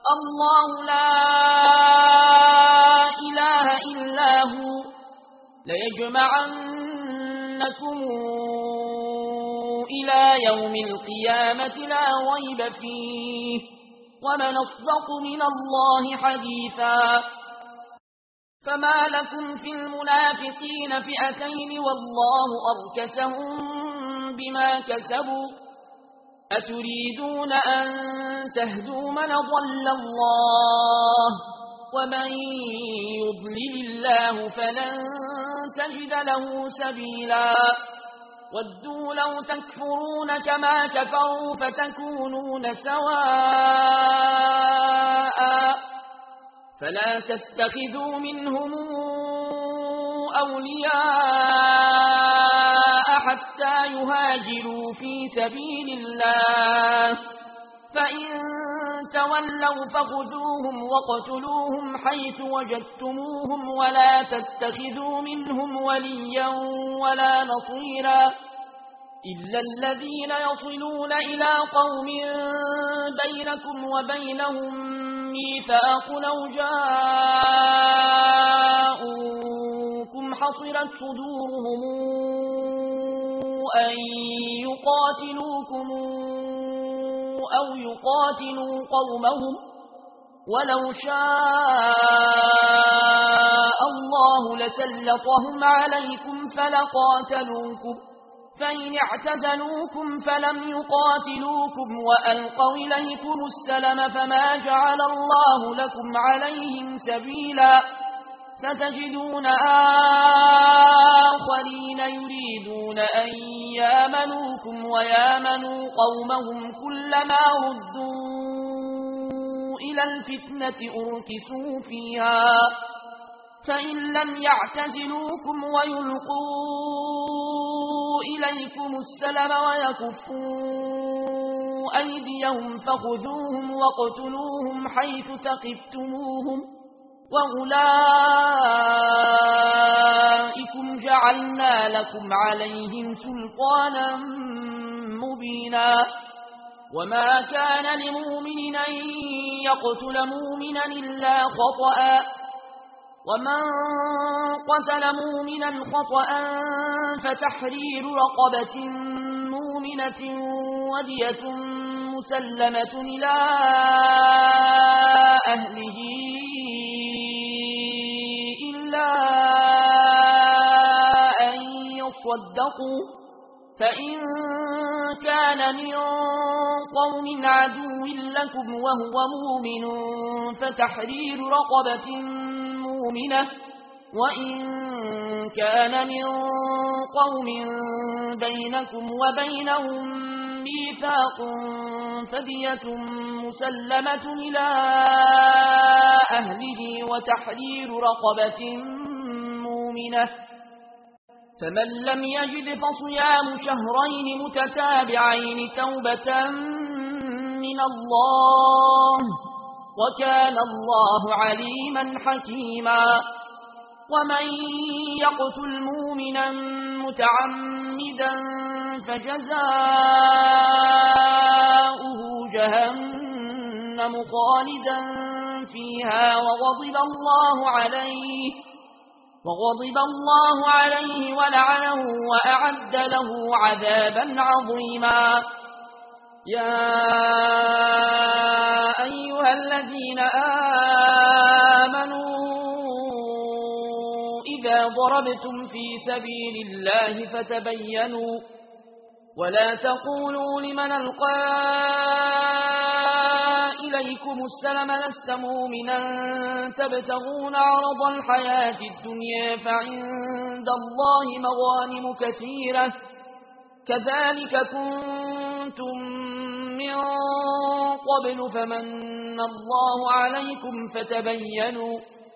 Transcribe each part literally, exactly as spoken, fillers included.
الله لا إله إلا هو ليجمعنكم إلى يوم القيامة لا ريب فيه ومن أصدق من الله حديثا. فما لكم في المنافقين فئتين والله أركسهم بما كسبوا أتريدون أن تهدوا من ضل الله ومن يضلل الله فلن تجد له سبيلا. ودوا لو تكفرون كما كفروا فتكونون سواء فلا تتخذوا منهم أولياء حتى يهاجروا في سبيل الله فإن تولوا فخذوهم وقتلوهم حيث وجدتموهم ولا تتخذوا منهم وليا ولا نصيرا إلا الذين يصلون إلى قوم بينكم وبينهم ميثاق أو جاءوكم حصرت صدورهم أن يقاتلوكم أو يقاتلوا قومهم ولو شاء الله لسلطهم عليكم فلقاتلوكم فإن اعتزلوكم فلم يقاتلوكم وألقوا إليكم السلم فما جعل الله لكم عليهم سبيلا. ستجدون آخرين يريدون أن يامنوكم ويامنوا قومهم كلما ردوا إلى الفتنة أركسوا فيها فإن لم يعتزلوكم ويلقوا إليكم السلم ويكفوا أيديهم فخذوهم وقتلوهم حيث ثقفتموهم وأولئكم جعلنا لكم عليهم سلطانا مبينا. وما كان لمؤمن أن يقتل مؤمنا إلا خطأ ومن قتل مؤمنا خطأ فتحرير رقبة مؤمنة ودية مسلمة إلى أهله إلا أن يصدقوا فإن كان من قوم عدو لكم وهو مؤمن فتحرير رقبة مؤمنة وإن كان من قوم بينكم وبينهم ميثاق فدية مسلمة إلى أهله وتحرير رقبة مؤمنة فمن لم يجد فصيام شهرين متتابعين توبة من الله وكان الله عليما حكيما. ومن يقتل مؤمنا متعمدا فجزاؤه جهنم خالدا فيها وغضب الله عليه وغضب الله عليه ولعنه وأعد له عذابا عظيما. يا أيها الذين آمنوا إذا ضربتم في سبيل الله فتبينوا ولا تقولوا لمن ألقى إليكم السلم لست مؤمنا تبتغون عرض الحياة الدنيا فعند الله مغانم كثيرة كذلك كنتم من قبل فمن الله عليكم فتبينوا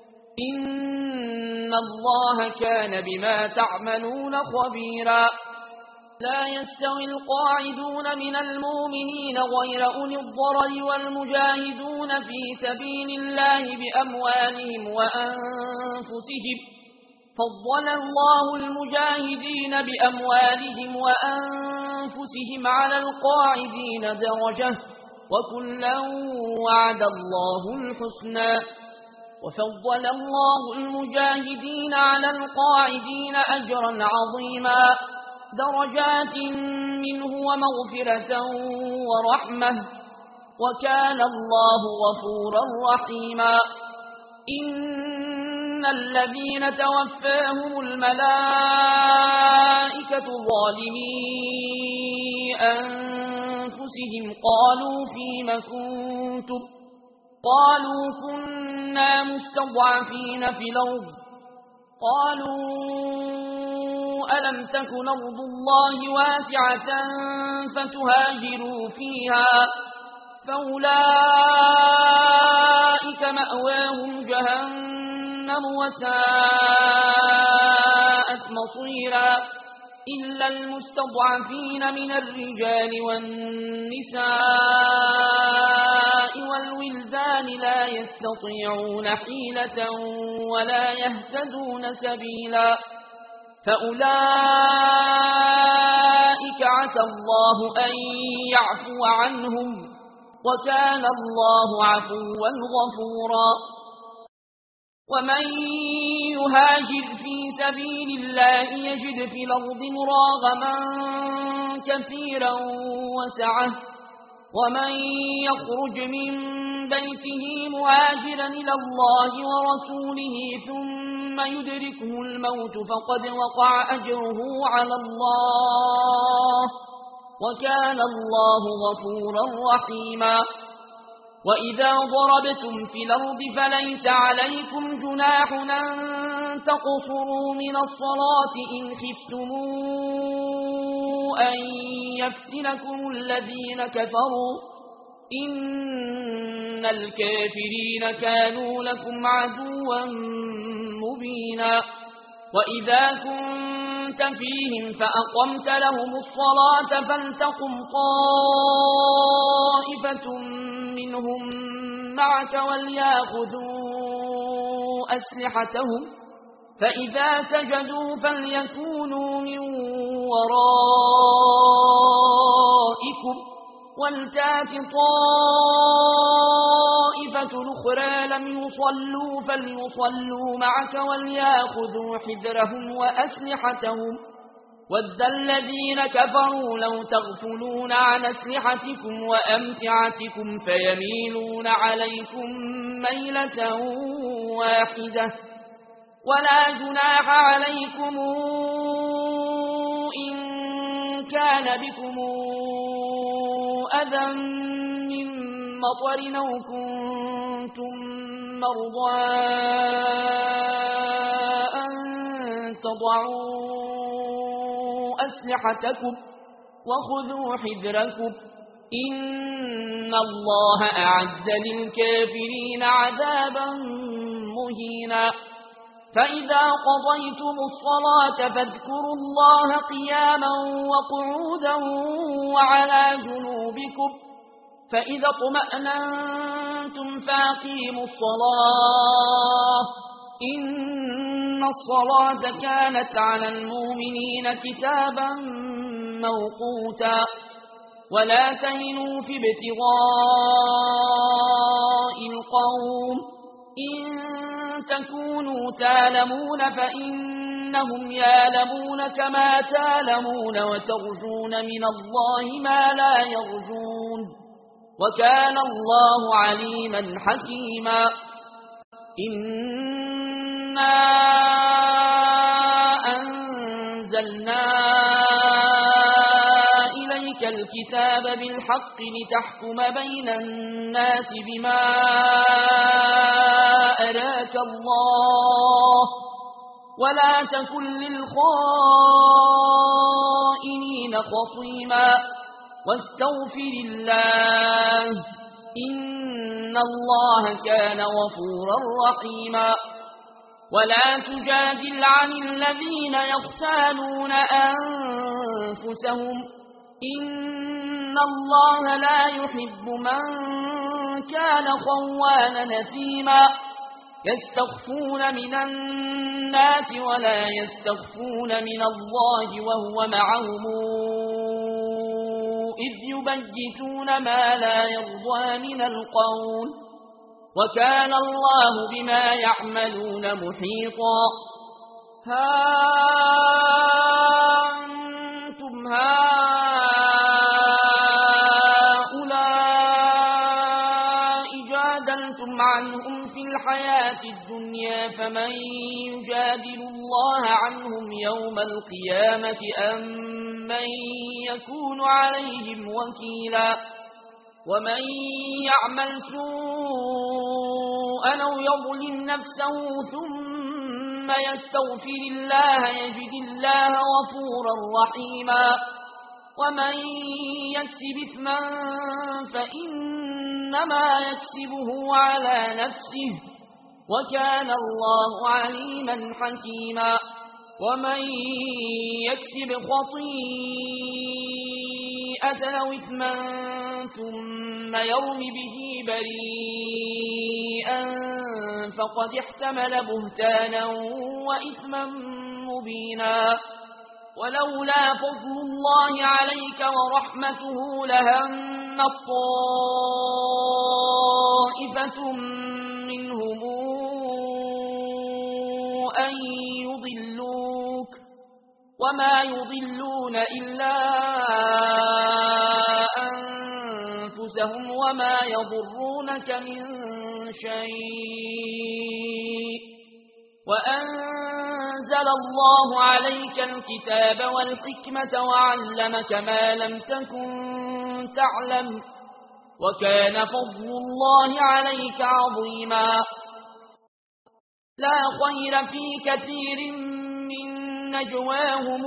إن الله كان بما تعملون خبيرا. لا يستوي القاعدون من المؤمنين غير أولي الضرر والمجاهدون في سبيل الله بأموالهم وأنفسهم فضل الله المجاهدين بأموالهم وأنفسهم على القاعدين درجة وكلا وعد الله الحسنى وفضل الله المجاهدين على القاعدين أجرا عظيما درجات منه ومغفرة ورحمة وكان الله غفورا رحيما إن الذين توفاهم الملائكة ظالمي أنفسهم قالوا فيم كنتم قالوا كنا مستضعفين في الأرض قالوا ألم تكن أرض الله واسعة فتهاجروا فيها فأولئك مأواهم جهنم وساءت مصيرا إلا المستضعفين من الرجال والنساء والولدان لا يستطيعون حيلة ولا يهتدون سبيلا فأولئك عسى الله أن يعفو عنهم وكان الله عفوا غفورا ومن يهاجر في سبيل الله يجد في الأرض مراغما كثيرا وسعة ومن يخرج من بيته مهاجرا إلى الله ورسوله ثم يدركه الموت فقد وقع أجره على الله وكان الله غفورا رحيما وإذا ضربتم في الأرض فليس عليكم جناح أن تقصروا من الصلاة إن خفتم أن يفتنكم الذين كفروا إن الكافرين كانوا لكم عدوا مبينا وإذا كنت فيهم فأقمت لهم الصلاة فلتقم طائفة منهم معك وليأخذوا أسلحتهم فإذا سجدوا فليكونوا من ورائكم ولتات طائفة أخرى لم يصلوا فليصلوا معك وليأخذوا حذرهم وأسلحتهم ود الذين كفروا لو تغفلون عن أسلحتكم وأمتعتكم فيميلون عليكم ميلة واحدة ولا جناح عليكم إن كان بكم أذى من مطر أو كنتم مرضى أن تضعوا أسلحتكم وخذوا حذركم إن الله أعد للكافرين عذابا مهينا فإذا قضيتم الصلاة فاذكروا الله قياما وقعودا وعلى جنوبكم فإذا اطمأننتم فأقيموا الصلاة إن الصلاة كانت على المؤمنين كتابا موقوتا ولا تهنوا في ابتغاء القوم إن تكونوا تعلمون فإنهم يعلمون كما تعلمون وترجون من الله ما لا يرجون وكان الله عليما حكيما إنا أنزلنا إليك الكتاب بالحق لتحكم بين الناس بما أراك الله ولا تكن للخائنين خصيما واستغفر الله إن الله كان غفورا رحيما ولا تجادل عن الذين يختانون أنفسهم إن الله لا يحب من كان خوانا نثيما يستخفون من الناس ولا يستخفون من الله وهو معهم إذ يبيتون ما لا يرضى من القول وكان الله بما يعملون محيطا ها أنتم هؤلاء جادلتم عنهم في الحياة الدنيا فمن يجادل الله عنهم يوم القيامة أم من يكون عليهم وكيلا ومن يعمل سوءا أو يظلم نفسه ثم يستغفر الله يجد الله غفورا رحيما ومن يكسب إثما فإنما يكسبه على نفسه وكان الله عليما حكيما ومن يكسب خطيئة أو إثما ثم يرم به بريئا فقد احتمل بهتانا وإثما مبينا ولولا فضل الله عليك ورحمته لهم طائفة منهم أن يضلوك وما يضلون إلا أنفسهم وما يضرونك من شيء وأنزل الله عليك الكتاب والحكمة وعلمك ما لم تكن تعلم وكان فضل الله عليك عظيما لا خير في كثير من نجواهم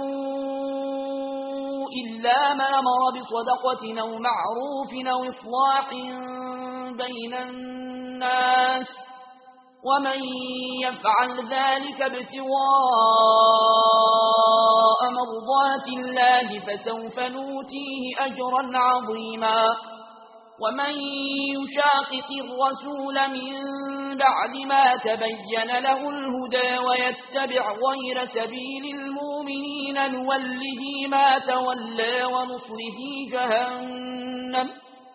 إلا من أمر بصدقة أو معروف أو إصلاح بين الناس ومن يفعل ذلك ابتغاء مرضات الله فسوف نؤتيه أجرا عظيما ومن يشاقق الرسول من بعد ما تبين له الهدى ويتبع غير سبيل المؤمنين نوله ما تولى ونصله جهنم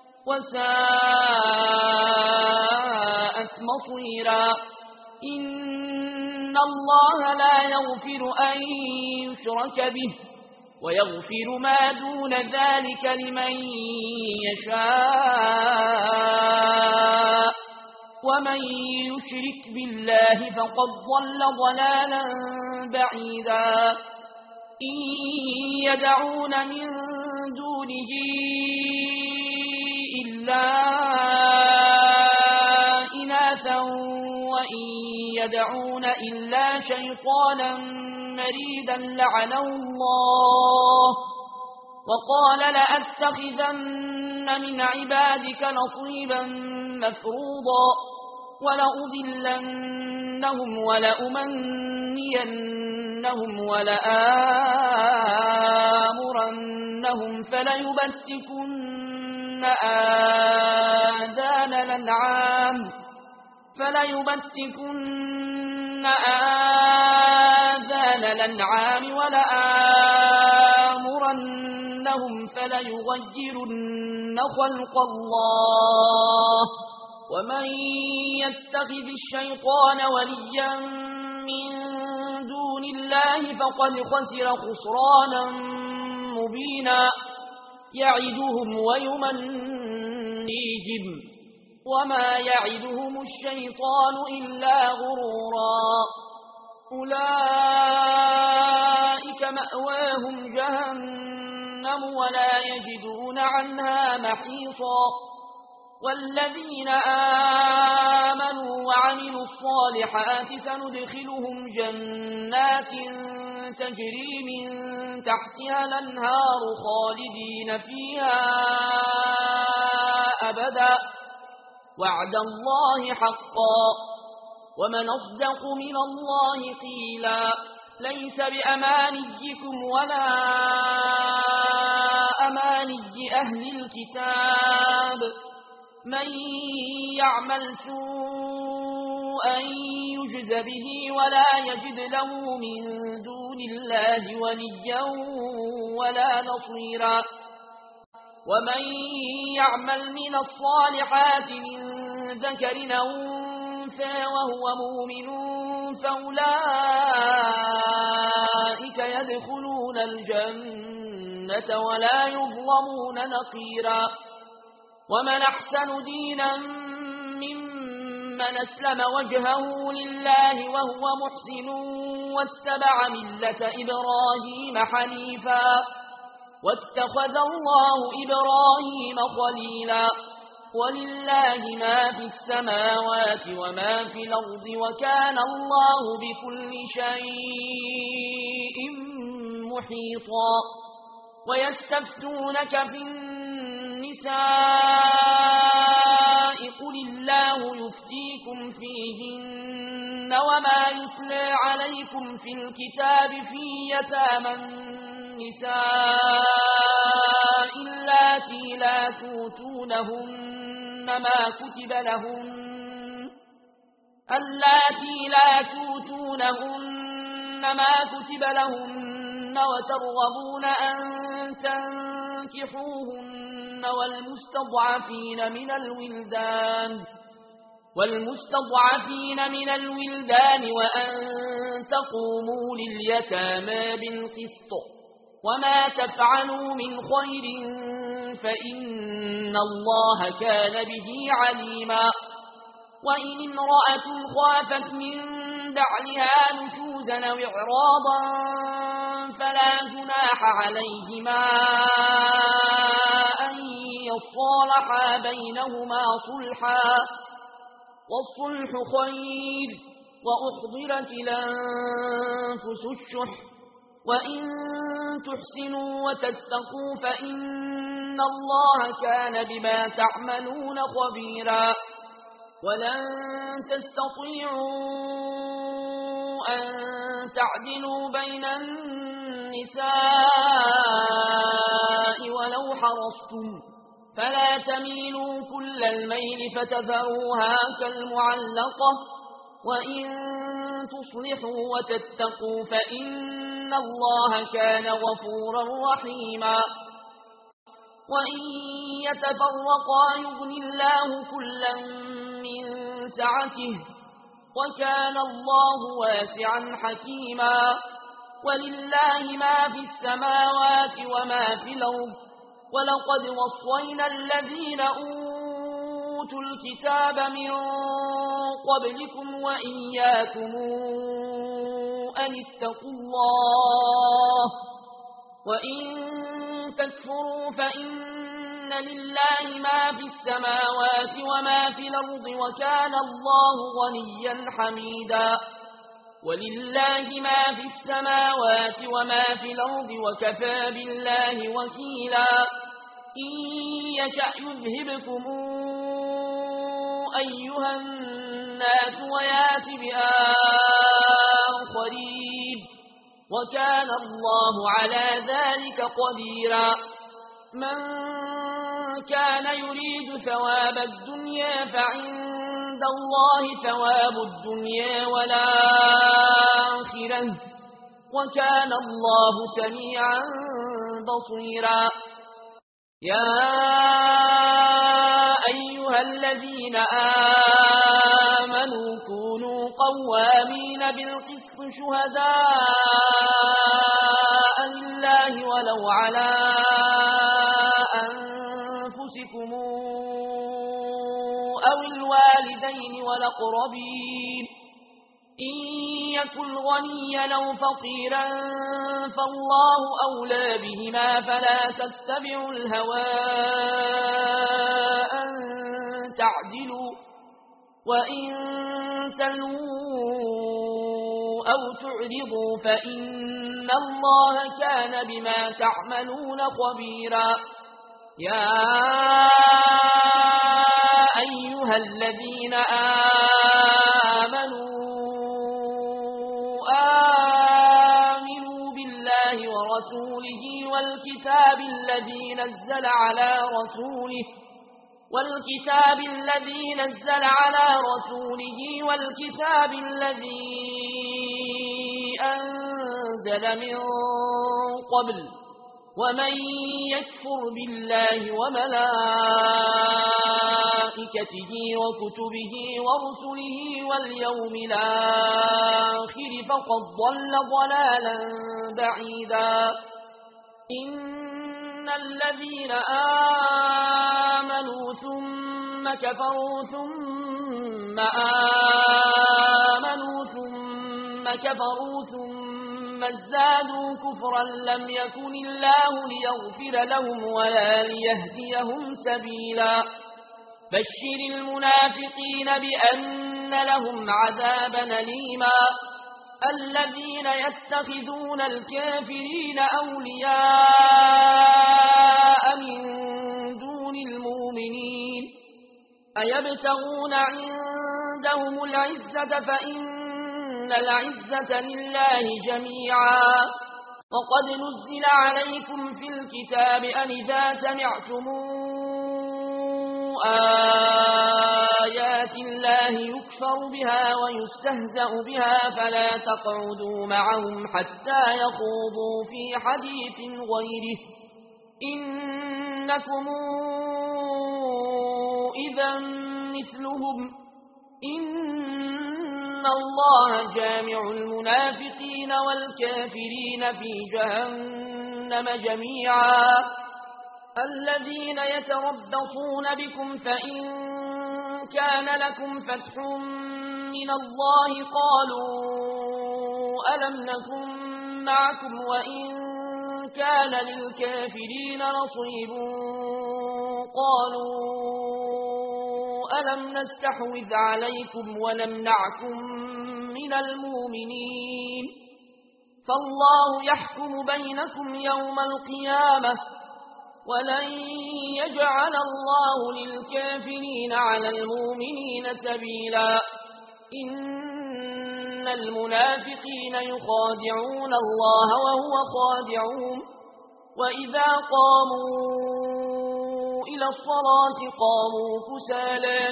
وساءت مصيرا إن الله لا يغفر أن يشرك به ويغفر ما دون ذلك لمن يشاء ومن يشرك بالله فقد ضل ضلالا بعيدا إن يدعون من دونه إلا إناثا وإن يدعون إلا شيطانا مريدا لعنه الله وقال لأتخذن من عبادك نصيبا مفروضا ولأضلنهم ولأمنينهم ولآمرنهم فليبتكن آذان الأنعام فليبتكن آذان الأنعام ولآمرنهم فليغيرن خلق الله ومن يتخذ الشيطان وليا من دون الله فقد خسر خسرانا مبينا يعدهم ويمنيهم وما يعدهم الشيطان إلا غرورا أولئك مأواهم جهنم ولا يجدون عنها محيصا والذين آمنوا وعملوا الصالحات سندخلهم جنات تجري من تحتها الأنهار خالدين فيها أبدا وعد الله حقا ومن أصدق من الله قيلا ليس بأمانيكم ولا أماني أهل الكتاب من يعمل سوءا يجز به ولا يجد له من دون الله وليا ولا نصيرا ومن يعمل من الصالحات من ذكر أو أنثى وهو مؤمن فأولئك يدخلون الجنة ولا يظلمون نقيرا ومن أحسن دينا ممن أسلم وجهه لله وهو محسن واتبع ملة إبراهيم حنيفا واتخذ الله إبراهيم خليلا ولله ما في السماوات وما في الأرض وكان الله بكل شيء محيطا ويستفتونك في النساء قل الله يفتيكم فيهن وما يتلى عليكم في الكتاب في يتامى النساء اللاتي لا توتونهن ما كتب لهن اللاتي لا توتونهن ما كتب لهن وترغبون أن تنكحوهن والمستضعفين من الولدان والمستضعفين من الولدان وأن تقوموا لليتامى بالقسط وما تفعلوا من خير فإن الله كان به عليما وإن امرأة خافت من بعلها نشوزا أو إعراضا فلا جناح عليهما أن يصالحا بينهما صلحا والصلح خير وأحضرت الأنفس الشح وإن تحسنوا وتتقوا فإن الله كان بما تعملون خبيرا ولن تستطيعوا أن تعدلوا بين النساء ولو حرصتم فلا تميلوا كل الميل فتذروها كالمعلقة وإن تصلحوا وتتقوا فإن الله كان غفورا رحيما وإن يتفرقا يغني الله كلا من سعته وكان الله واسعا حكيما ولله ما في السماوات وما في الأرض ولقد وصينا الذين أوتوا الكتاب من قبلكم وإياكم أن اتقوا الله وإن تكفروا فإن لله ما في السماوات وما في الأرض وكان الله غنيا حميدا ولله ما في السماوات وما في الأرض وكفى بالله وكيلا إن يشأ يذهبكم أيها الناس ويات بآخرين وكان الله على ذلك قديرا من كان يريد ثواب الدنيا فعند الله ثواب الدنيا والآخرة وكان الله سميعا بصيرا يا أيها الذين آمنوا كونوا قوامين بالقسط شهداء لله ولو على أنفسكم أو الوالدين والأقربين إن يكن غنيا أو فقيرا فالله أولى بهما فلا تتبعوا الهوى أن تعدلوا وإن تلووا أو تعرضوا فإن الله كان بما تعملون خبيرا يا أيها الذين آمنوا آمنوا بالله ورسوله والكتاب الذي نزل على رسوله والكتاب الذي نزل على رسوله والكتاب الذي أنزل من قبل ومن يكفر بالله وملائكته وكتبه ورسله واليوم الآخر فقد ضل ضلالا بعيدا إن الذين آمنوا ثم كفروا ثم آمنوا ثم كفروا ثم ازدادوا كفرا لم يكن الله ليغفر لهم ولا ليهديهم سبيلا بشر المنافقين بأن لهم عذابا أليما الذين يتخذون الكافرين أولياء من دون المؤمنين أيبتغون عندهم العزة فإن العزة لله جميعا وقد نزل عليكم في الكتاب أن إذا سمعتم آيات الله يكفر بها ويستهزأ بها فلا تقعدوا معهم حتى يخوضوا في حديث غيره إنكم إذا مثلهم إن الله جامع المنافقين والكافرين في جهنم جميعا الذين يتربصون بكم فإن كان لكم فتح من الله قالوا ألم نكن معكم وإن كان للكافرين نصيب قالوا ألم نستحوذ عليكم ونمنعكم من المؤمنين فالله يحكم بينكم يوم القيامة ولن يجعل الله للكافرين على المؤمنين سبيلا إن المنافقين يخادعون الله وهو خادعهم وإذا قاموا إلى الصلاة قاموا كسالى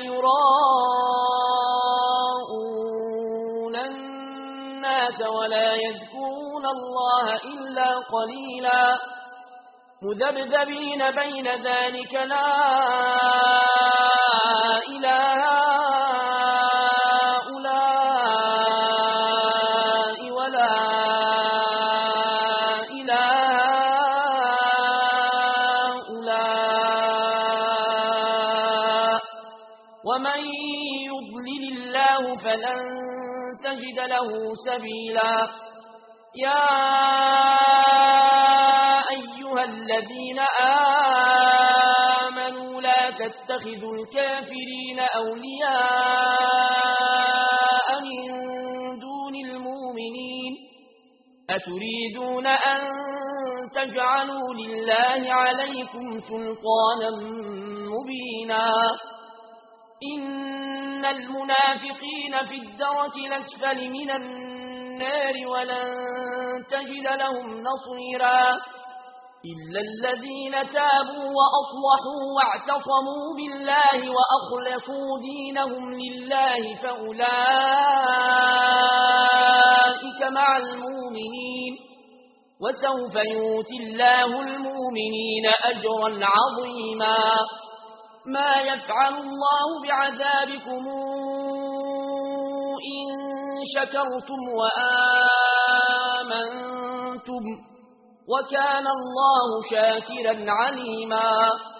يراءون الناس ولا يذكرون الله إلا قليلا مذبذبين بين ذلك لا إله هؤلاء ولا إله هؤلاء ومن يضلل الله فلن تجد له سبيلا يا الذين آمنوا لا تتخذوا الكافرين أولياء من دون المؤمنين أتريدون أن تجعلوا لله عليكم سلطانا مبينا إن المنافقين في الدرك الأسفل من النار ولن تجد لهم نصيرا إلا الذين تابوا وأصلحوا واعتصموا بالله وأخلصوا دينهم لله فأولئك مع المؤمنين وسوف يؤتي الله المؤمنين أجرا عظيما ما يفعل الله بعذابكم إن شكرتم وآمنتم وكان الله شاكرا عليما